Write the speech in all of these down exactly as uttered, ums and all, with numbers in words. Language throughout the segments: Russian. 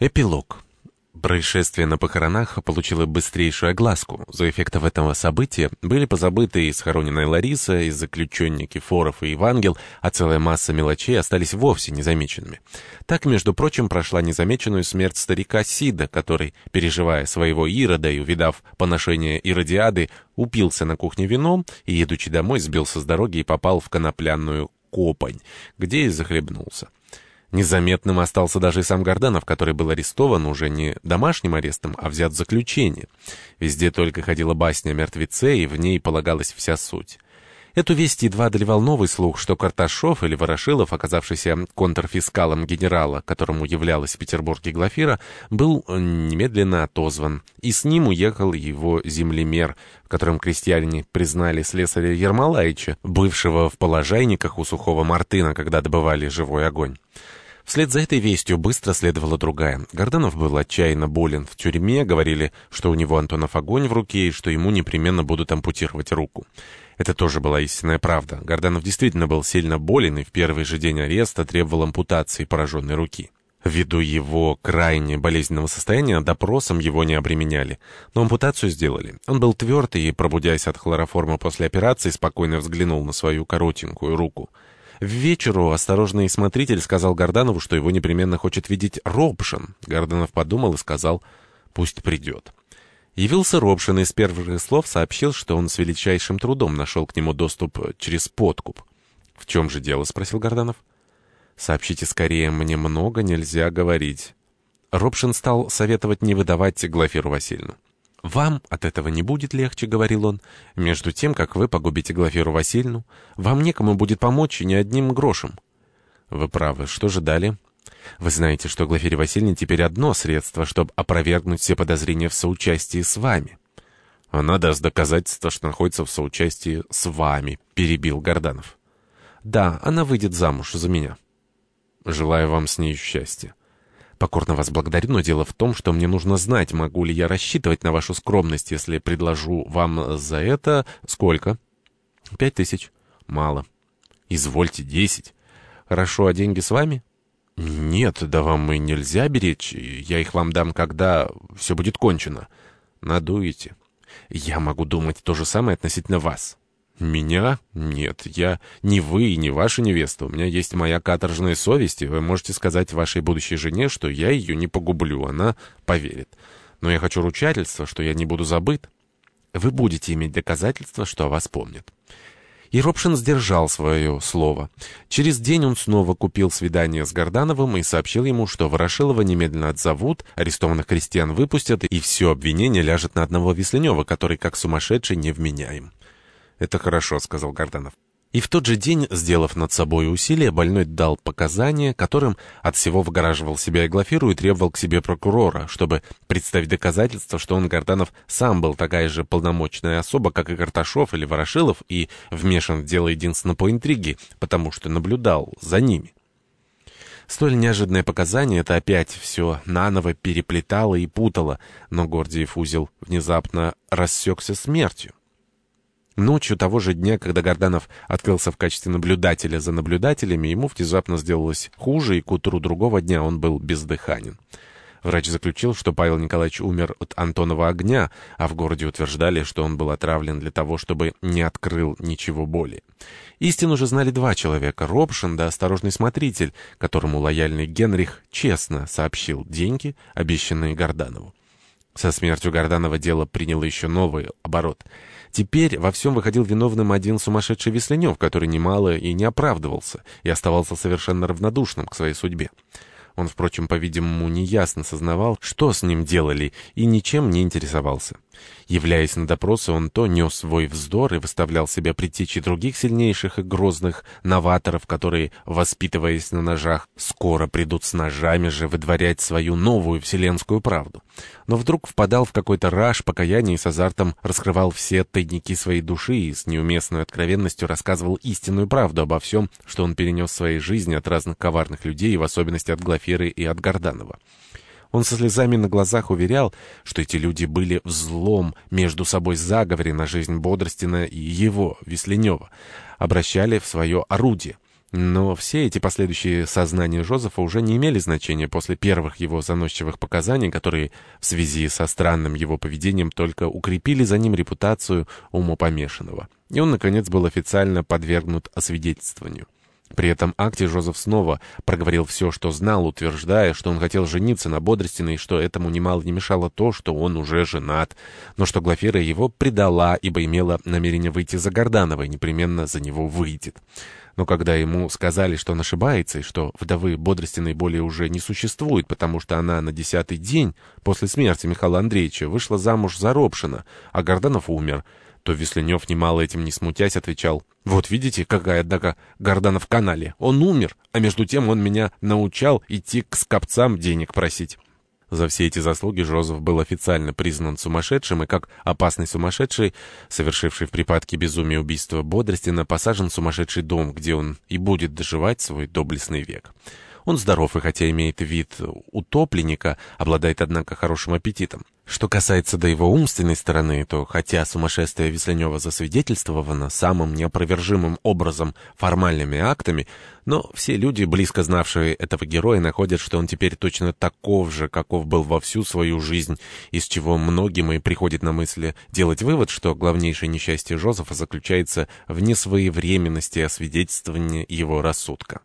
Эпилог. Происшествие на похоронах получило быстрейшую огласку. За эффектов этого события были позабыты и схороненная Лариса, и заключенные Кифоров и Евангел, а целая масса мелочей остались вовсе незамеченными. Так, между прочим, прошла незамеченную смерть старика Сида, который, переживая своего Ирода и увидав поношение Иродиады, упился на кухне вином и, едучи домой, сбился с дороги и попал в конопляную копань, где и захлебнулся. Незаметным остался даже и сам Горданов, который был арестован уже не домашним арестом, а взят в заключение. Везде только ходила басня о мертвеце, и в ней полагалась вся суть. Эту весть едва одолевал новый слух, что Карташов или Ворошилов, оказавшийся контрфискалом генерала, которому являлась в Петербурге Глафира, был немедленно отозван, и с ним уехал его землемер, в котором крестьяне признали слесаря Ермолаича, бывшего в положайниках у Сухого Мартына, когда добывали живой огонь. Вслед за этой вестью быстро следовала другая. Горданов был отчаянно болен в тюрьме, говорили, что у него Антонов огонь в руке и что ему непременно будут ампутировать руку. Это тоже была истинная правда. Горданов действительно был сильно болен и в первый же день ареста требовал ампутации пораженной руки. Ввиду его крайне болезненного состояния допросом его не обременяли, но ампутацию сделали. Он был тверд и, пробудясь от хлороформа после операции, спокойно взглянул на свою коротенькую руку. В вечеру осторожный смотритель сказал Горданову, что его непременно хочет видеть Робшин. Горданов подумал и сказал: «Пусть придет». Явился Робшин и с первых слов сообщил, что он с величайшим трудом нашел к нему доступ через подкуп. «В чем же дело?» — спросил Горданов. «Сообщите скорее, мне много нельзя говорить». Робшин стал советовать не выдавать Глафиру Васильевну. «Вам от этого не будет легче», — говорил он, — «между тем, как вы погубите Глафиру Васильевну. Вам некому будет помочь ни одним грошем». «Вы правы. Что же далее?» «Вы знаете, что Глафире Васильевне теперь одно средство, чтобы опровергнуть все подозрения в соучастии с вами». «Она даст доказательство, что находится в соучастии с вами», — перебил Горданов. «Да, она выйдет замуж за меня». «Желаю вам с ней счастья». «Покорно вас благодарю, но дело в том, что мне нужно знать, могу ли я рассчитывать на вашу скромность, если предложу вам за это... Сколько?» «Пять тысяч». «Мало». «Извольте, десять». «Хорошо, а деньги с вами?» «Нет, да вам и нельзя беречь. Я их вам дам, когда все будет кончено». «Надуете». «Я могу думать то же самое относительно вас». «Меня? Нет, я не вы и не ваша невеста. У меня есть моя каторжная совесть, и вы можете сказать вашей будущей жене, что я ее не погублю, она поверит. Но я хочу ручательства, что я не буду забыт». «Вы будете иметь доказательства, что о вас помнят». И Робшин сдержал свое слово. Через день он снова купил свидание с Гордановым и сообщил ему, что Ворошилова немедленно отзовут, арестованных крестьян выпустят, и все обвинение ляжет на одного Весленева, который как сумасшедший невменяем. «Это хорошо», — сказал Горданов. И в тот же день, сделав над собой усилие, больной дал показания, которым от всего выгораживал себя и Глафиру и требовал к себе прокурора, чтобы представить доказательства, что он, Горданов, сам был такая же полномочная особа, как и Карташов или Ворошилов, и вмешан в дело единственно по интриге, потому что наблюдал за ними. Столь неожиданное показание это опять все наново переплетало и путало, но Гордиев узел внезапно рассекся смертью. Ночью того же дня, когда Горданов открылся в качестве наблюдателя за наблюдателями, ему внезапно сделалось хуже, и к утру другого дня он был бездыханен. Врач заключил, что Павел Николаевич умер от Антонова огня, а в городе утверждали, что он был отравлен для того, чтобы не открыл ничего более. Истину же знали два человека — Робшин да осторожный смотритель, которому лояльный Генрих честно сообщил деньги, обещанные Горданову. Со смертью Горданова дело приняло еще новый оборот. Теперь во всем выходил виновным один сумасшедший Весленев, который немало и не оправдывался, и оставался совершенно равнодушным к своей судьбе. Он, впрочем, по-видимому, неясно сознавал, что с ним делали, и ничем не интересовался. Являясь на допросы, он то нес свой вздор и выставлял себя предтечей других сильнейших и грозных новаторов, которые, воспитываясь на ножах, скоро придут с ножами же выдворять свою новую вселенскую правду. Но вдруг впадал в какой-то раж покаяния и с азартом раскрывал все тайники своей души и с неуместной откровенностью рассказывал истинную правду обо всем, что он перенес в своей жизни от разных коварных людей, и в особенности от Глафиры и от Горданова. Он со слезами на глазах уверял, что эти люди были в злом между собой заговоре на жизнь Бодростина и его, Весленева, обращали в свое орудие. Но все эти последующие сознания Жозефа уже не имели значения после первых его заносчивых показаний, которые в связи со странным его поведением только укрепили за ним репутацию умопомешанного. И он, наконец, был официально подвергнут освидетельствованию. При этом акте Жозеф снова проговорил все, что знал, утверждая, что он хотел жениться на Бодрестиной, и что этому немало не мешало то, что он уже женат, но что Глафира его предала, ибо имела намерение выйти за Горданова и непременно за него выйдет. Но когда ему сказали, что он ошибается, и что вдовы Бодрестиной более уже не существует, потому что она на десятый день после смерти Михаила Андреевича вышла замуж за Робшина, а Горданов умер, то Весленев, немало этим не смутясь, отвечал: «Вот видите, какая, однако, Горданов в канале. Он умер, а между тем он меня научал идти к скопцам денег просить». За все эти заслуги Жозеф был официально признан сумасшедшим и, как опасный сумасшедший, совершивший в припадке безумия убийство Бодрестина, посажен в сумасшедший дом, где он и будет доживать свой доблестный век. Он здоров и, хотя имеет вид утопленника, обладает, однако, хорошим аппетитом. Что касается до его умственной стороны, то, хотя сумасшествие Весленева засвидетельствовано самым неопровержимым образом формальными актами, но все люди, близко знавшие этого героя, находят, что он теперь точно таков же, каков был во всю свою жизнь, из чего многим и приходит на мысль делать вывод, что главнейшее несчастье Жозефа заключается в несвоевременности освидетельствования его рассудка.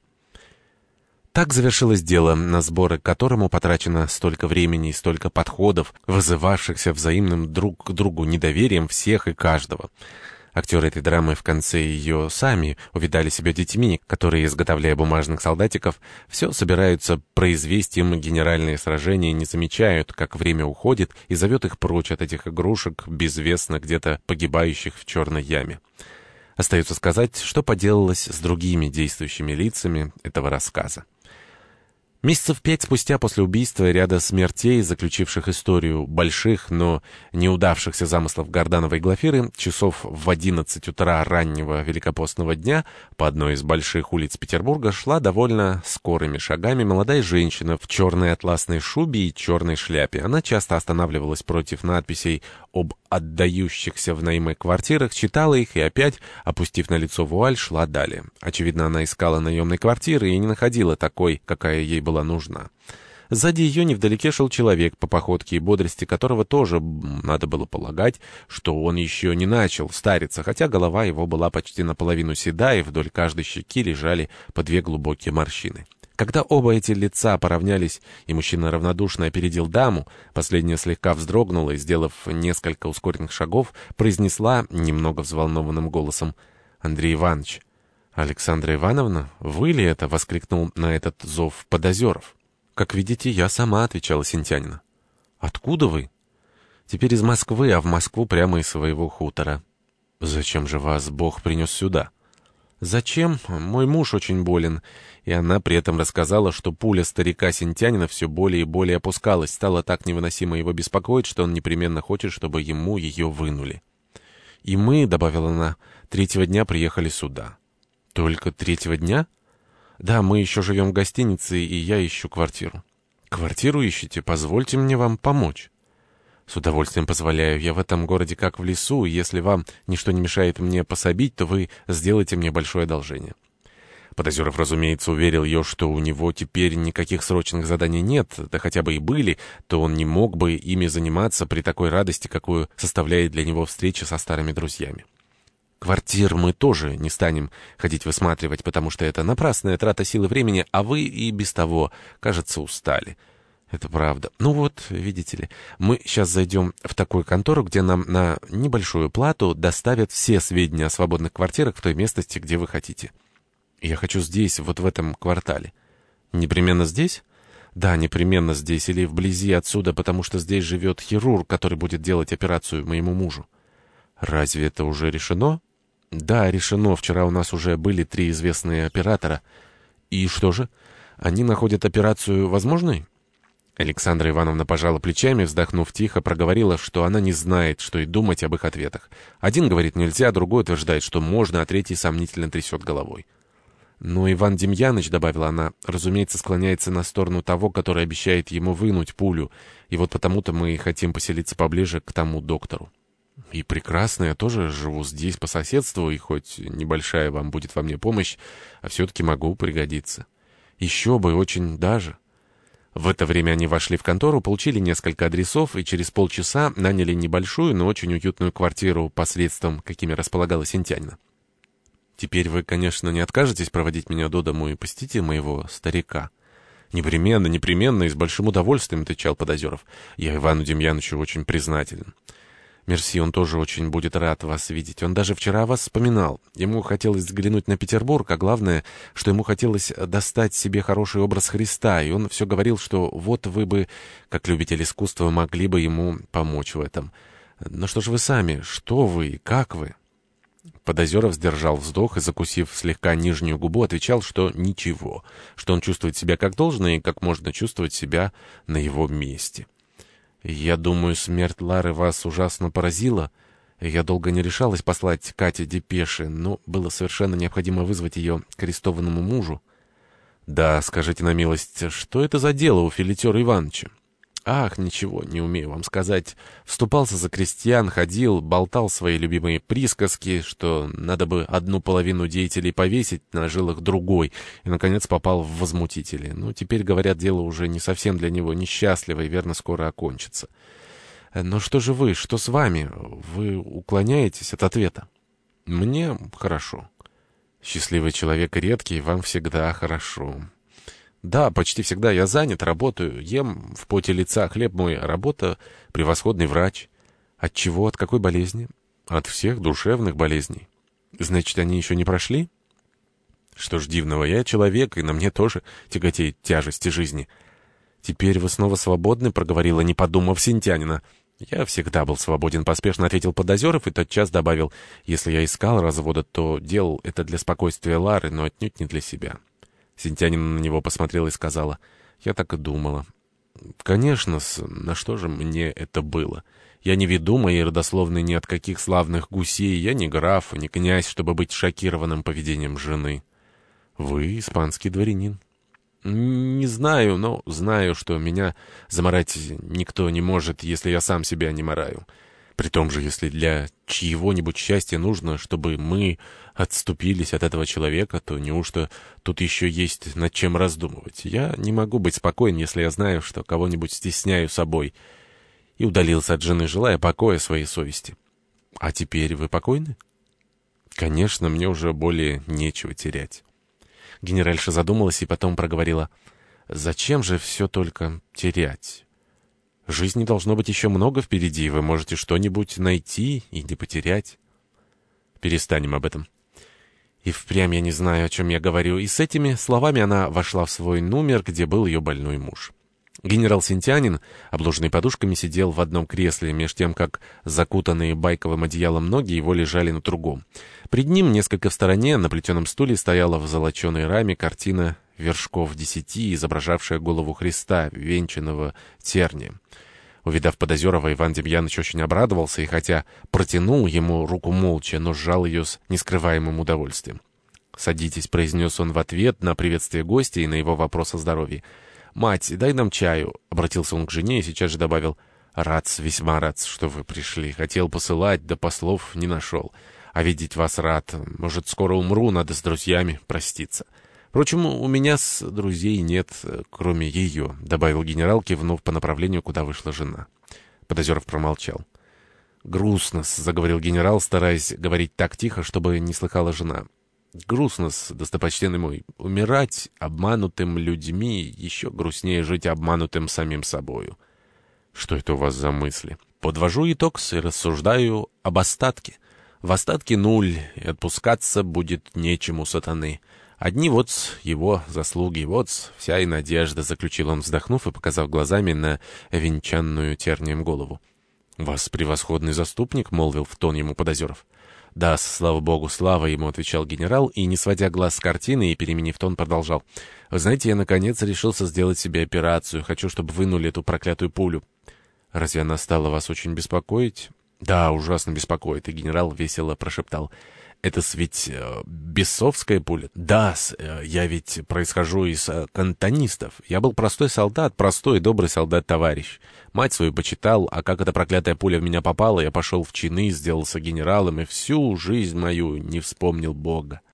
Так завершилось дело, на сборы к которому потрачено столько времени и столько подходов, вызывавшихся взаимным друг к другу недоверием всех и каждого. Актеры этой драмы в конце ее сами увидали себя детьми, которые, изготовляя бумажных солдатиков, все собираются произвести им генеральные сражения и не замечают, как время уходит, и зовет их прочь от этих игрушек, безвестно где-то погибающих в черной яме. Остается сказать, что поделалось с другими действующими лицами этого рассказа. Месяцев пять спустя после убийства и ряда смертей, заключивших историю больших, но неудавшихся замыслов Горданова и Глафиры, часов в одиннадцать утра раннего великопостного дня по одной из больших улиц Петербурга шла довольно скорыми шагами молодая женщина в черной атласной шубе и черной шляпе. Она часто останавливалась против надписей об отдающихся в наймы квартирах, читала их и опять, опустив на лицо вуаль, шла далее. Очевидно, она искала наемной квартиры и не находила такой, какая ей была нужна. Сзади ее невдалеке шел человек, по походке и бодрости которого тоже надо было полагать, что он еще не начал стариться, хотя голова его была почти наполовину седая, и вдоль каждой щеки лежали по две глубокие морщины. Когда оба эти лица поравнялись, и мужчина равнодушно опередил даму, последняя слегка вздрогнула и, сделав несколько ускоренных шагов, произнесла немного взволнованным голосом: «Андрей Иванович». «Александра Ивановна, вы ли это?» — воскликнул на этот зов Подозеров. «Как видите, я сама», — отвечала Сентянина. «Откуда вы?» «Теперь из Москвы, а в Москву прямо из своего хутора». «Зачем же вас Бог принес сюда?» «Зачем? Мой муж очень болен». И она при этом рассказала, что пуля старика Сентянина все более и более опускалась, стала так невыносимо его беспокоить, что он непременно хочет, чтобы ему ее вынули. «И мы», — добавила она, — «третьего дня приехали сюда». «Только третьего дня?» «Да, мы еще живем в гостинице, и я ищу квартиру». «Квартиру ищете? Позвольте мне вам помочь». «С удовольствием позволяю. Я в этом городе как в лесу, и если вам ничто не мешает мне пособить, то вы сделаете мне большое одолжение». Подозеров, разумеется, уверил ее, что у него теперь никаких срочных заданий нет, да хотя бы и были, то он не мог бы ими заниматься при такой радости, какую составляет для него встреча со старыми друзьями. «Квартир мы тоже не станем ходить высматривать, потому что это напрасная трата сил и времени, а вы и без того, кажется, устали». «Это правда. Ну вот, видите ли, мы сейчас зайдем в такую контору, где нам на небольшую плату доставят все сведения о свободных квартирах в той местности, где вы хотите». «Я хочу здесь, вот в этом квартале». «Непременно здесь?» «Да, непременно здесь или вблизи отсюда, потому что здесь живет хирург, который будет делать операцию моему мужу». «Разве это уже решено?» «Да, решено. Вчера у нас уже были три известные оператора». «И что же? Они находят операцию возможной?» Александра Ивановна пожала плечами, вздохнув тихо, проговорила, что она не знает, что и думать об их ответах. Один говорит нельзя, другой утверждает, что можно, а третий сомнительно трясет головой. «Но Иван Демьяныч, — добавила она, — разумеется, склоняется на сторону того, который обещает ему вынуть пулю, и вот потому-то мы и хотим поселиться поближе к тому доктору». И прекрасно, я тоже живу здесь по соседству, и хоть небольшая вам будет во мне помощь, а все-таки могу пригодиться. Еще бы, очень даже. В это время они вошли в контору, получили несколько адресов и через полчаса наняли небольшую, но очень уютную квартиру посредством, какими располагала Синтянина. «Теперь вы, конечно, не откажетесь проводить меня до дому и посетите моего старика?» «Непременно, непременно и с большим удовольствием», — отвечал Подозеров. «Я Ивану Демьяновичу очень признателен». «Мерси, он тоже очень будет рад вас видеть. Он даже вчера о вас вспоминал. Ему хотелось взглянуть на Петербург, а главное, что ему хотелось достать себе хороший образ Христа, и он все говорил, что вот вы бы, как любитель искусства, могли бы ему помочь в этом. Но что же вы сами? Что вы и как вы?» Подозеров сдержал вздох и, закусив слегка нижнюю губу, отвечал, что ничего, что он чувствует себя как должно и как можно чувствовать себя на его месте. «Я думаю, смерть Лары вас ужасно поразила. Я долго не решалась послать Кате депеши, но было совершенно необходимо вызвать ее к арестованному мужу». «Да, скажите на милость, что это за дело у Филитера Ивановича?» «Ах, ничего, не умею вам сказать. Вступался за крестьян, ходил, болтал свои любимые присказки, что надо бы одну половину деятелей повесить, на жилах другой, и, наконец, попал в возмутители. Ну, теперь, говорят, дело уже не совсем для него несчастливо и, верно, скоро окончится. Но что же вы, что с вами? Вы уклоняетесь от ответа?» «Мне хорошо. Счастливый человек редкий, вам всегда хорошо». «Да, почти всегда я занят, работаю, ем в поте лица, хлеб мой, работа, превосходный врач». «От чего, от какой болезни?» «От всех душевных болезней». «Значит, они еще не прошли?» «Что ж дивного, я человек, и на мне тоже тяготеет тяжести жизни». «Теперь вы снова свободны?» — проговорила, не подумав, Синтянина. «Я всегда был свободен», — поспешно ответил Подозеров и тотчас добавил: «Если я искал развода, то делал это для спокойствия Лары, но отнюдь не для себя». Синтянин на него посмотрела и сказала: «Я так и думала». «Конечно-с, на что же мне это было? Я не веду моей родословной ни от каких славных гусей, я не граф и не князь, чтобы быть шокированным поведением жены». «Вы испанский дворянин». «Не знаю, но знаю, что меня замарать никто не может, если я сам себя не мараю. При том же, если для чьего-нибудь счастья нужно, чтобы мы отступились от этого человека, то неужто тут еще есть над чем раздумывать? Я не могу быть спокоен, если я знаю, что кого-нибудь стесняю собой». И удалился от жены, желая покоя своей совести. «А теперь вы покойны?» «Конечно, мне уже более нечего терять». Генеральша задумалась и потом проговорила: «Зачем же все только терять? Жизни должно быть еще много впереди, вы можете что-нибудь найти и не потерять». «Перестанем об этом». И впрямь я не знаю, о чем я говорю. И с этими словами она вошла в свой номер, где был ее больной муж. Генерал Синтянин, обложенный подушками, сидел в одном кресле, меж тем, как закутанные байковым одеялом ноги его лежали на другом. Пред ним, несколько в стороне, на плетеном стуле стояла в золоченой раме картина вершков десяти, изображавшая голову Христа, венчанного тернием. Увидав Подозерова, Иван Демьянович очень обрадовался, и хотя протянул ему руку молча, но сжал ее с нескрываемым удовольствием. «Садитесь», — произнес он в ответ на приветствие гостя и на его вопрос о здоровье. «Мать, дай нам чаю», — обратился он к жене и сейчас же добавил: «Рад, весьма рад, что вы пришли. Хотел посылать, да послов не нашел. А видеть вас рад. Может, скоро умру, надо с друзьями проститься. Впрочем, у меня с друзей нет, кроме ее», — добавил генерал, кивнув по направлению, куда вышла жена. Подозеров промолчал. «Грустно-с», — заговорил генерал, стараясь говорить так тихо, чтобы не слыхала жена. «Грустно-с, достопочтенный мой, умирать обманутым людьми, еще грустнее жить обманутым самим собою». «Что это у вас за мысли?» «Подвожу итог и рассуждаю об остатке. В остатке нуль, и отпускаться будет нечему сатаны. Одни вот его заслуги, вот вся и надежда», — заключил он, вздохнув и показав глазами на венчанную тернием голову. «Вас превосходный заступник», — молвил в тон ему Подозеров. «Да, слава богу, слава ему», — отвечал генерал, и, не сводя глаз с картины и переменив тон, продолжал. «Вы знаете, я, наконец, решился сделать себе операцию. Хочу, чтобы вынули эту проклятую пулю». «Разве она стала вас очень беспокоить?» «Да, ужасно беспокоит», — и генерал весело прошептал. Это ведь э, бесовская пуля? Да, э, я ведь происхожу из э, кантонистов. Я был простой солдат, простой и добрый солдат-товарищ. Мать свою почитал, а как эта проклятая пуля в меня попала, я пошел в чины, сделался генералом и всю жизнь мою не вспомнил Бога.